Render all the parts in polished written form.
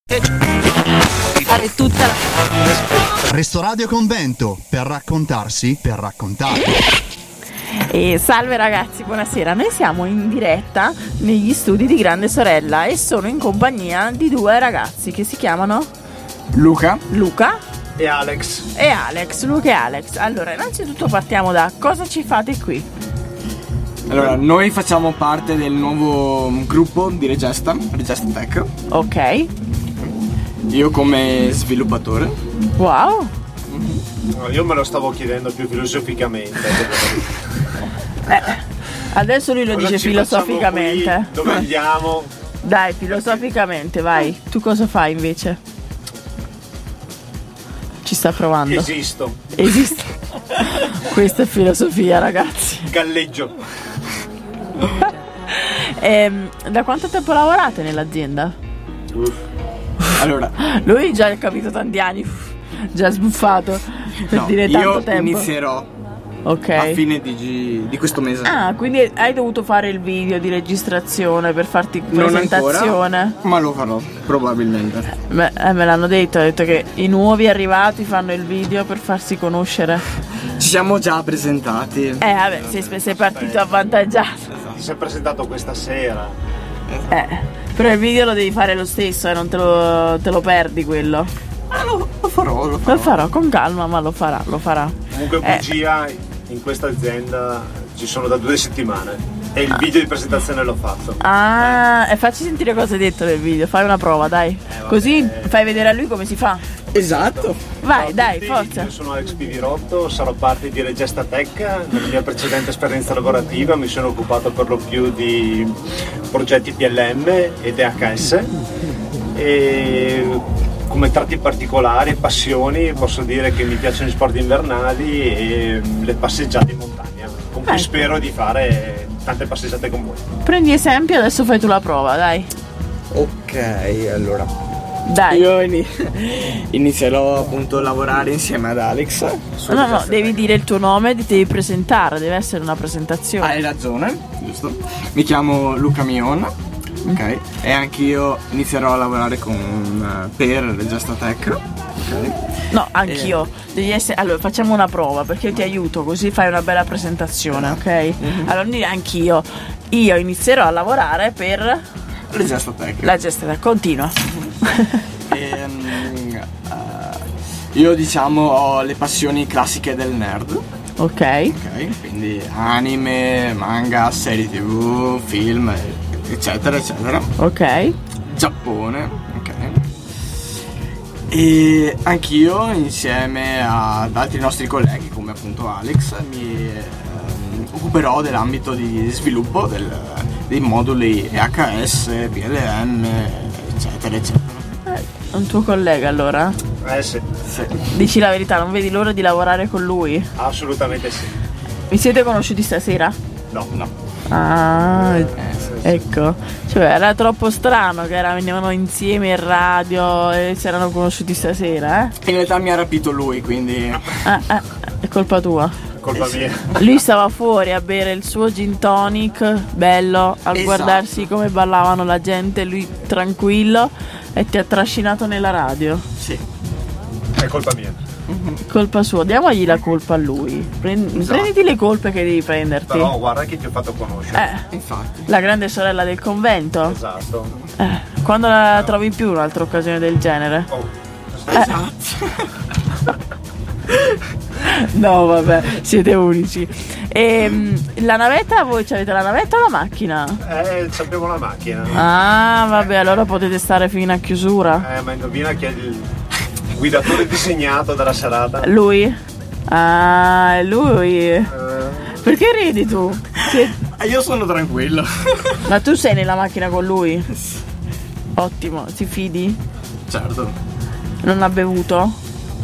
Fare tutta la... Resto Radio Convento, per raccontarsi, per raccontare. E salve ragazzi, buonasera. Noi siamo in diretta negli studi di Grande Sorella e sono in compagnia di due ragazzi che si chiamano Luca e Alex. Luca e Alex. Allora, innanzitutto partiamo da cosa ci fate qui? Allora, noi facciamo parte del nuovo gruppo di Regesta Tech. Ok. Io come sviluppatore. Wow. No, io me lo stavo chiedendo più filosoficamente. Adesso lui lo Cosa dice ci filosoficamente. facciamo qui? Dove andiamo? Dai, filosoficamente, vai. Tu cosa fai invece? Ci sta provando. Esiste. Questa è filosofia, ragazzi. Galleggio. Da quanto tempo lavorate nell'azienda? Allora, Lui già ha capito tanti anni, già sbuffato per dire tanto io tempo. inizierò Ok. a fine di questo mese. Ah, quindi hai dovuto fare il video di registrazione per farti Non presentazione? ancora, ma lo farò probabilmente. Me l'hanno detto, ha detto che i nuovi arrivati fanno il video per farsi conoscere. Ci siamo già presentati. Vabbè, sei partito avvantaggiato. Ti sei presentato questa sera. Però il video lo devi fare lo stesso, non te lo perdi quello. Lo farò. Lo farò con calma, ma lo farà. Comunque bugia, in questa azienda ci sono da 2 settimane e il video di presentazione l'ho fatto. E facci sentire cosa hai detto nel video, fai una prova, dai. Così fai vedere a lui come si fa. Esatto. Vai, Ciao a dai, tutti, forza. Io sono Alex Pivirotto, sarò parte di Regesta Tech. Nella mia precedente esperienza lavorativa mi sono occupato per lo più di progetti PLM e DHS e come tratti particolari e passioni posso dire che mi piacciono gli sport invernali e le passeggiate in montagna, con cui Ecco. spero di fare tante passeggiate con voi. Prendi esempio, adesso fai tu la prova, dai. Ok, allora. Dai. Io inizierò appunto a lavorare insieme ad Alex. No, devi dire il tuo nome, ti devi presentare, deve essere una presentazione. Hai ragione, giusto. Mi chiamo Luca Mion, ok? E anch'io inizierò a lavorare per Regesta Tech, ok? No, anch'io. Devi essere. Allora, facciamo una prova perché io ti aiuto, così fai una bella presentazione, ok? Allora, dire anch'io. Io inizierò a lavorare per Regesta Tech. la gestione. Continua. Io diciamo ho le passioni classiche del nerd, Ok. ok? Quindi anime, manga, serie TV, film, eccetera, eccetera. Ok. Giappone, ok. E anch'io insieme ad altri nostri colleghi come appunto Alex mi occuperò dell'ambito di sviluppo dei moduli EHS, PLM, eccetera, eccetera. Un tuo collega allora? Sì, Dici la verità, non vedi l'ora di lavorare con lui? assolutamente sì. Vi siete conosciuti stasera? No. Ah, Sì. ecco. Cioè, era troppo strano che venivano insieme in radio e si erano conosciuti stasera, In realtà mi ha rapito lui, quindi È colpa tua. Colpa mia. Lui stava fuori a bere il suo gin tonic, bello, a Esatto. guardarsi come ballavano la gente, lui tranquillo, e ti ha trascinato nella radio. sì. È colpa mia. Colpa sua, diamogli la colpa a lui. Prenditi le colpe che devi prenderti. Però guarda che ti ho fatto conoscere. Infatti. La grande sorella del convento. Esatto. Quando la trovi più un'altra occasione del genere? Oh. No, vabbè, siete unici. La navetta, voi avete la navetta o la macchina? Sappiamo la macchina. Ah, vabbè, allora potete stare fino a chiusura. Ma indovina chi è il guidatore disegnato della serata? Lui? Ah, è lui. Perché ridi tu? Io sono tranquillo. Ma tu sei nella macchina con lui? Ottimo, ti fidi? Certo. Non ha bevuto?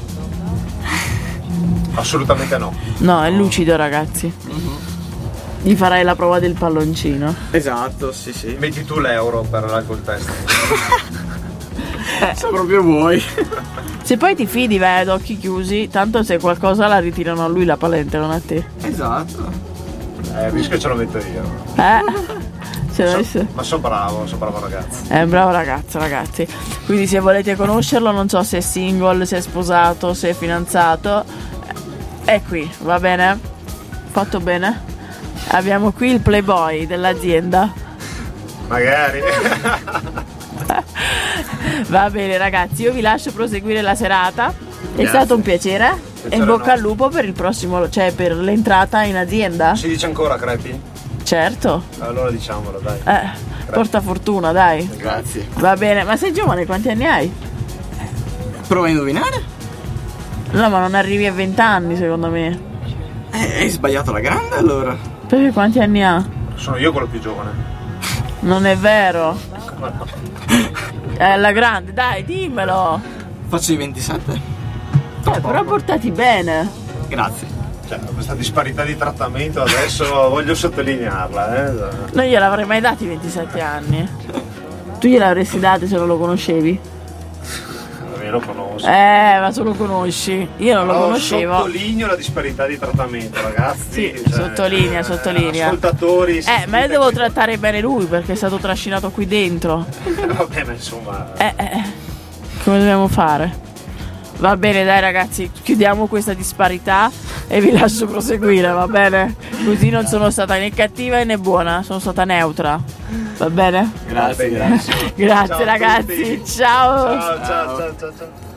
Assolutamente no. No, è lucido, ragazzi. Gli farai la prova del palloncino. Esatto, sì, sì. Metti tu l'euro per l'alcol test. Se proprio vuoi. Se poi ti fidi, vai ad occhi chiusi. Tanto se qualcosa la ritirano a lui la patente, non a te. Esatto. Il rischio ce lo metto io. Ma sono bravo ragazzo. È un bravo ragazzo, ragazzi. Quindi se volete conoscerlo, non so se è single, se è sposato, se è fidanzato, è qui, va bene? Fatto bene? Abbiamo qui il playboy dell'azienda. Magari. Va bene ragazzi, io vi lascio proseguire la serata. È Grazie. stato un piacere. E in bocca al lupo per il prossimo, cioè per l'entrata in azienda. Si dice ancora crepi? Certo. Allora diciamolo, dai. Porta fortuna, dai. Grazie. Va bene, ma sei giovane, quanti anni hai? Prova a indovinare? No, ma non arrivi a 20 anni secondo me. Hai sbagliato la grande allora. Perché quanti anni ha? Sono io quello più giovane. Non è vero. È la grande, dai, dimmelo. Faccio i 27. Però portati bene. Grazie. Cioè, questa disparità di trattamento adesso voglio sottolinearla, Non gliel'avrei mai dati 27 anni. Tu gliel'avresti dati se non lo conoscevi? Io lo conosco. Ma tu lo conosci. Io non lo conoscevo. Sottolineo la disparità di trattamento, ragazzi. Sì, sottolinea. Ascoltatori. Ma io devo trattare bene lui perché è stato trascinato qui dentro. Vabbè, ma insomma. Come dobbiamo fare? Va bene, dai ragazzi, chiudiamo questa disparità e vi lascio proseguire, va bene? Così non sono stata né cattiva né buona, sono stata neutra. Va bene? Grazie. Grazie Ciao a ragazzi, tutti. ciao. Ciao.